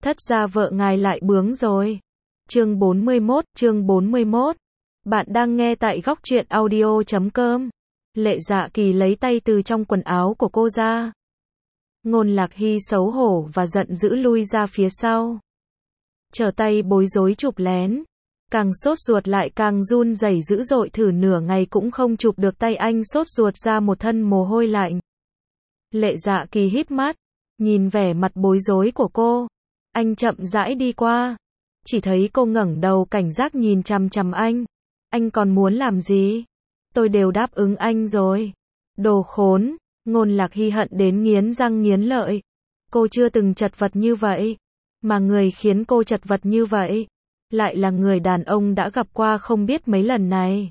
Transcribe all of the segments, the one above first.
Thất gia vợ ngài lại bướng rồi. Chương 41. Bạn đang nghe tại góc truyện audio.com. Lệ Dạ Kỳ lấy tay từ trong quần áo của cô ra. Ngôn Lạc Hy xấu hổ và giận dữ lui ra phía sau. Trở tay bối rối chụp lén. Càng sốt ruột lại càng run rẩy dữ dội, thử nửa ngày cũng không chụp được, tay anh sốt ruột ra một thân mồ hôi lạnh. Lệ Dạ Kỳ híp mắt, nhìn vẻ mặt bối rối của cô. Anh chậm rãi đi qua. Chỉ thấy cô ngẩng đầu cảnh giác nhìn chằm chằm anh. Anh còn muốn làm gì? Tôi đều đáp ứng anh rồi. Đồ khốn. Ngôn Lạc Hy hận đến nghiến răng nghiến lợi. Cô chưa từng chật vật như vậy. Mà người khiến cô chật vật như vậy lại là người đàn ông đã gặp qua không biết mấy lần này.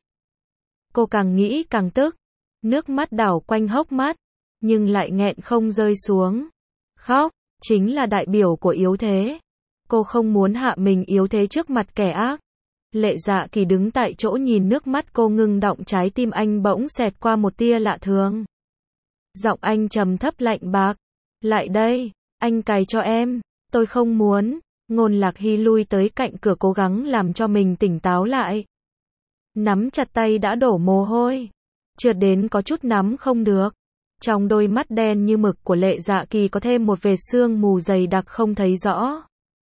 Cô càng nghĩ càng tức. Nước mắt đảo quanh hốc mắt. Nhưng lại nghẹn không rơi xuống. Khóc chính là đại biểu của yếu thế. Cô không muốn hạ mình yếu thế trước mặt kẻ ác. Lệ Dạ Kỳ đứng tại chỗ nhìn nước mắt cô ngưng đọng, trái tim anh bỗng xẹt qua một tia lạ thường. Giọng anh trầm thấp lạnh bạc. Lại đây, anh cài cho em. Tôi không muốn. Ngôn Lạc Hy lui tới cạnh cửa cố gắng làm cho mình tỉnh táo lại. Nắm chặt tay đã đổ mồ hôi. Trượt đến có chút nắm không được. Trong đôi mắt đen như mực của Lệ Dạ Kỳ có thêm một vệt sương mù dày đặc không thấy rõ.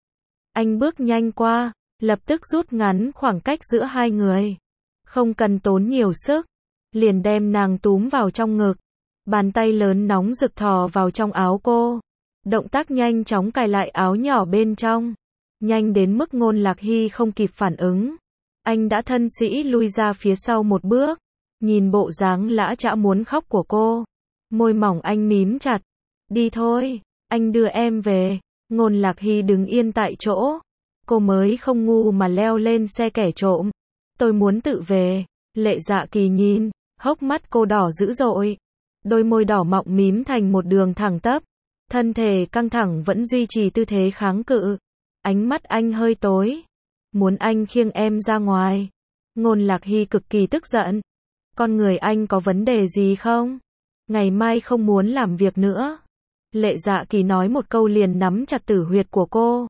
Anh bước nhanh qua, lập tức rút ngắn khoảng cách giữa hai người. Không cần tốn nhiều sức, liền đem nàng túm vào trong ngực. Bàn tay lớn nóng rực thò vào trong áo cô. Động tác nhanh chóng cài lại áo nhỏ bên trong. Nhanh đến mức Ngôn Lạc Hy không kịp phản ứng. Anh đã thân sĩ lui ra phía sau một bước. Nhìn bộ dáng lã chã muốn khóc của cô. Môi mỏng anh mím chặt. Đi thôi, anh đưa em về. Ngôn Lạc Hy đứng yên tại chỗ. Cô mới không ngu mà leo lên xe kẻ trộm. Tôi muốn tự về. Lệ Dạ Kỳ nhìn, hốc mắt cô đỏ dữ dội. Đôi môi đỏ mọng mím thành một đường thẳng tắp. Thân thể căng thẳng vẫn duy trì tư thế kháng cự. Ánh mắt anh hơi tối. Muốn anh khiêng em ra ngoài. Ngôn Lạc Hy cực kỳ tức giận. Con người anh có vấn đề gì không? Ngày mai không muốn làm việc nữa. Lệ Dạ Kỳ nói một câu liền nắm chặt tử huyệt của cô.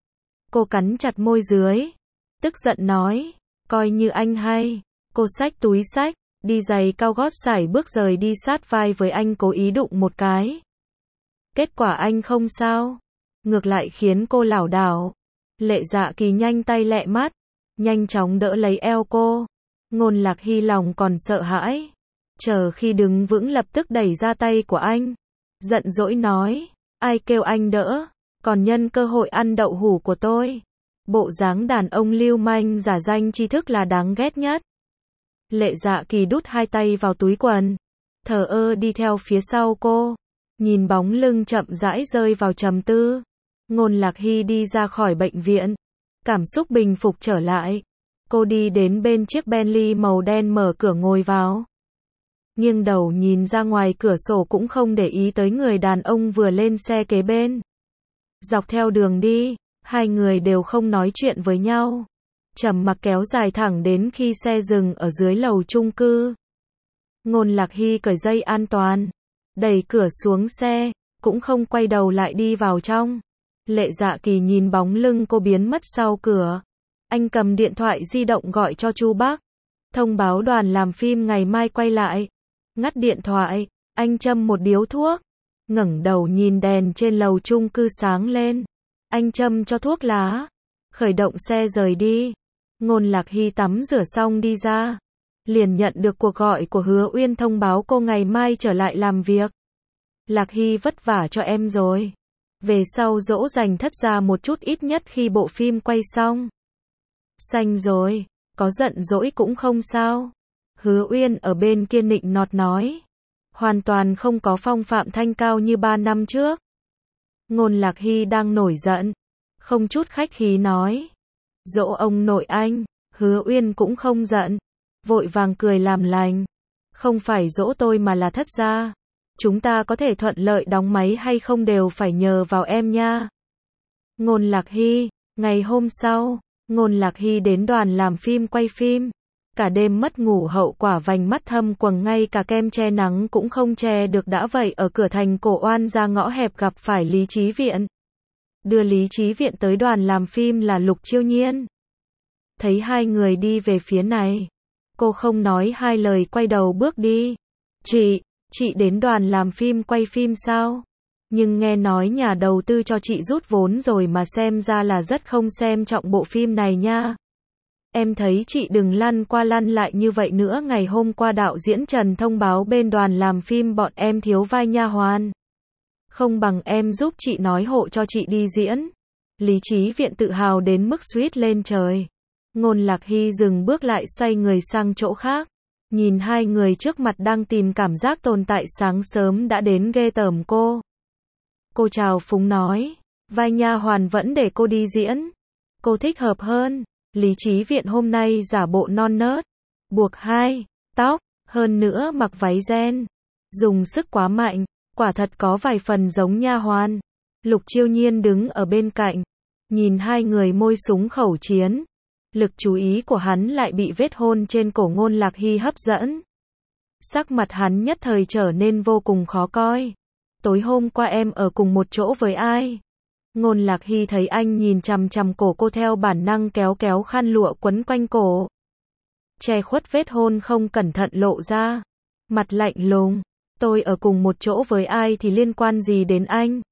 Cô cắn chặt môi dưới. Tức giận nói. Coi như anh hay. Cô xách túi xách. Đi giày cao gót sải bước rời đi sát vai với anh, cố ý đụng một cái. Kết quả anh không sao. Ngược lại khiến cô lảo đảo. Lệ Dạ Kỳ nhanh tay lẹ mắt. Nhanh chóng đỡ lấy eo cô. Ngôn Lạc Hy lòng còn sợ hãi. Chờ khi đứng vững lập tức đẩy ra tay của anh. Giận dỗi nói. Ai kêu anh đỡ. Còn nhân cơ hội ăn đậu hủ của tôi. Bộ dáng đàn ông lưu manh giả danh tri thức là đáng ghét nhất. Lệ Dạ Kỳ đút hai tay vào túi quần. Thờ ơ đi theo phía sau cô. Nhìn bóng lưng chậm rãi rơi vào trầm tư. Ngôn Lạc Hy đi ra khỏi bệnh viện. Cảm xúc bình phục trở lại. Cô đi đến bên chiếc Bentley màu đen, mở cửa ngồi vào. Nghiêng đầu nhìn ra ngoài cửa sổ cũng không để ý tới người đàn ông vừa lên xe kế bên. Dọc theo đường đi, hai người đều không nói chuyện với nhau. Trầm mặc kéo dài thẳng đến khi xe dừng ở dưới lầu chung cư. Ngôn Lạc Hy cởi dây an toàn, đẩy cửa xuống xe, cũng không quay đầu lại đi vào trong. Lệ Dạ Kỳ nhìn bóng lưng cô biến mất sau cửa. Anh cầm điện thoại di động gọi cho Chu Bắc. Thông báo đoàn làm phim ngày mai quay lại. Ngắt điện thoại, anh châm một điếu thuốc. Ngẩng đầu nhìn đèn trên lầu chung cư sáng lên. Anh châm cho thuốc lá. Khởi động xe rời đi. Ngôn Lạc Hy tắm rửa xong đi ra. Liền nhận được cuộc gọi của Hứa Uyên thông báo cô ngày mai trở lại làm việc. Lạc Hy vất vả cho em rồi. Về sau dỗ dành Thất gia một chút, ít nhất khi bộ phim quay xong. Xanh rồi, có giận dỗi cũng không sao. Hứa Uyên ở bên kia nịnh nọt nói. Hoàn toàn không có phong phạm thanh cao như 3 năm trước. Ngôn Lạc Hy đang nổi giận. Không chút khách khí nói. Dỗ ông nội anh. Hứa Uyên cũng không giận. Vội vàng cười làm lành. Không phải dỗ tôi mà là Thất gia. Chúng ta có thể thuận lợi đóng máy hay không đều phải nhờ vào em nha. Ngôn Lạc Hy. Ngày hôm sau, Ngôn Lạc Hy đến đoàn làm phim quay phim. Cả đêm mất ngủ, hậu quả vành mắt thâm quầng, ngay cả kem che nắng cũng không che được. Đã vậy ở cửa thành cổ oan ra ngõ hẹp gặp phải Lý Chí Viện. đưa Lý Chí Viện tới đoàn làm phim là Lục Chiêu Nhiên. Thấy hai người đi về phía này, cô không nói hai lời quay đầu bước đi. Chị đến đoàn làm phim quay phim sao? Nhưng nghe nói nhà đầu tư cho chị rút vốn rồi mà xem ra là rất không xem trọng bộ phim này nha. Em thấy chị đừng lăn qua lăn lại như vậy nữa, ngày hôm qua đạo diễn Trần thông báo bên đoàn làm phim bọn em thiếu vai nha hoàn. Không bằng em giúp chị nói hộ cho chị đi diễn. Lý Chí Viện tự hào đến mức suýt lên trời. Ngôn Lạc Hy dừng bước lại, xoay người sang chỗ khác. Nhìn hai người trước mặt đang tìm cảm giác tồn tại sáng sớm đã đến ghê tởm cô. Cô chào phúng nói, vai nha hoàn vẫn để cô đi diễn. Cô thích hợp hơn. Lý Chí Viện hôm nay giả bộ non nớt, buộc hai tóc, hơn nữa mặc váy ren, dùng sức quá mạnh, quả thật có vài phần giống nha hoàn. Lục Chiêu Nhiên đứng ở bên cạnh, nhìn hai người môi súng khẩu chiến. Lực chú ý của hắn lại bị vết hôn trên cổ Ngôn Lạc Hy hấp dẫn. Sắc mặt hắn nhất thời trở nên vô cùng khó coi. Tối hôm qua em ở cùng một chỗ với ai? Ngôn Lạc Hy thấy anh nhìn chằm chằm cổ cô, theo bản năng kéo khăn lụa quấn quanh cổ, che khuất vết hôn không cẩn thận lộ ra. Mặt lạnh lùng, tôi ở cùng một chỗ với ai thì liên quan gì đến anh?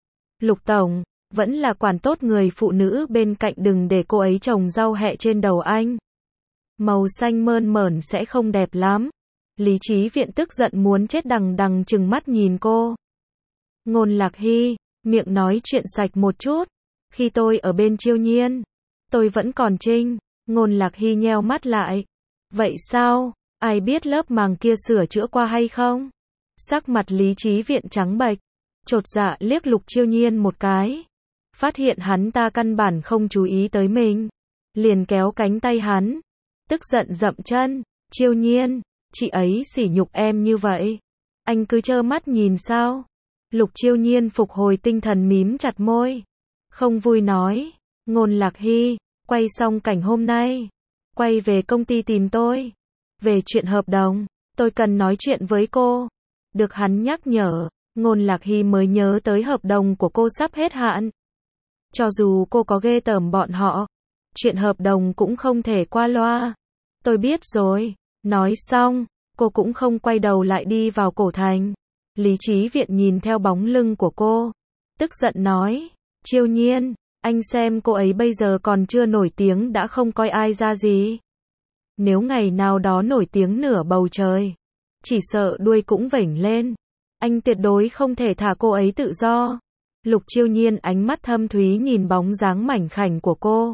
Lục tổng, vẫn là quản tốt người phụ nữ bên cạnh, đừng để cô ấy trồng rau hẹ trên đầu anh. Màu xanh mơn mởn sẽ không đẹp lắm. Lý Chí Viện tức giận muốn chết, đằng trừng mắt nhìn cô. Ngôn Lạc Hy, miệng nói chuyện sạch một chút. Khi tôi ở bên Chiêu Nhiên, tôi vẫn còn trinh. Ngôn Lạc Hy nheo mắt lại. Vậy sao? Ai biết lớp màng kia sửa chữa qua hay không? Sắc mặt Lý Chí Viện trắng bệch, chột dạ liếc Lục Chiêu Nhiên một cái. Phát hiện hắn ta căn bản không chú ý tới mình, liền kéo cánh tay hắn, tức giận dậm chân. Chiêu Nhiên, chị ấy sỉ nhục em như vậy, anh cứ trơ mắt nhìn sao? Lục Chiêu Nhiên phục hồi tinh thần, mím chặt môi, không vui nói. Ngôn Lạc Hy, quay xong cảnh hôm nay, quay về công ty tìm tôi. Về chuyện hợp đồng, tôi cần nói chuyện với cô. Được hắn nhắc nhở, Ngôn Lạc Hy mới nhớ tới hợp đồng của cô sắp hết hạn. Cho dù cô có ghê tởm bọn họ, chuyện hợp đồng cũng không thể qua loa. Tôi biết rồi. Nói xong, cô cũng không quay đầu lại đi vào cổ thành. Lý Chí Viện nhìn theo bóng lưng của cô, tức giận nói, Chiêu Nhiên, anh xem cô ấy bây giờ còn chưa nổi tiếng đã không coi ai ra gì. Nếu ngày nào đó nổi tiếng nửa bầu trời, chỉ sợ đuôi cũng vểnh lên. Anh tuyệt đối không thể thả cô ấy tự do. Lục Chiêu Nhiên ánh mắt thâm thúy nhìn bóng dáng mảnh khảnh của cô.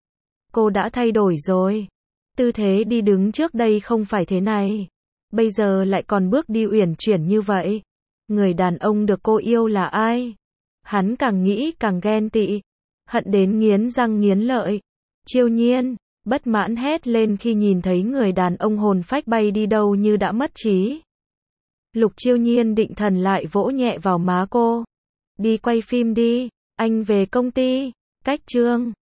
Cô đã thay đổi rồi. Tư thế đi đứng trước đây không phải thế này. Bây giờ lại còn bước đi uyển chuyển như vậy. Người đàn ông được cô yêu là ai? Hắn càng nghĩ càng ghen tị, hận đến nghiến răng nghiến lợi. Chiêu Nhiên, bất mãn hét lên khi nhìn thấy người đàn ông hồn phách bay đi đâu như đã mất trí. Lục Chiêu Nhiên định thần lại vỗ nhẹ vào má cô. Đi quay phim đi, anh về công ty. Cách chương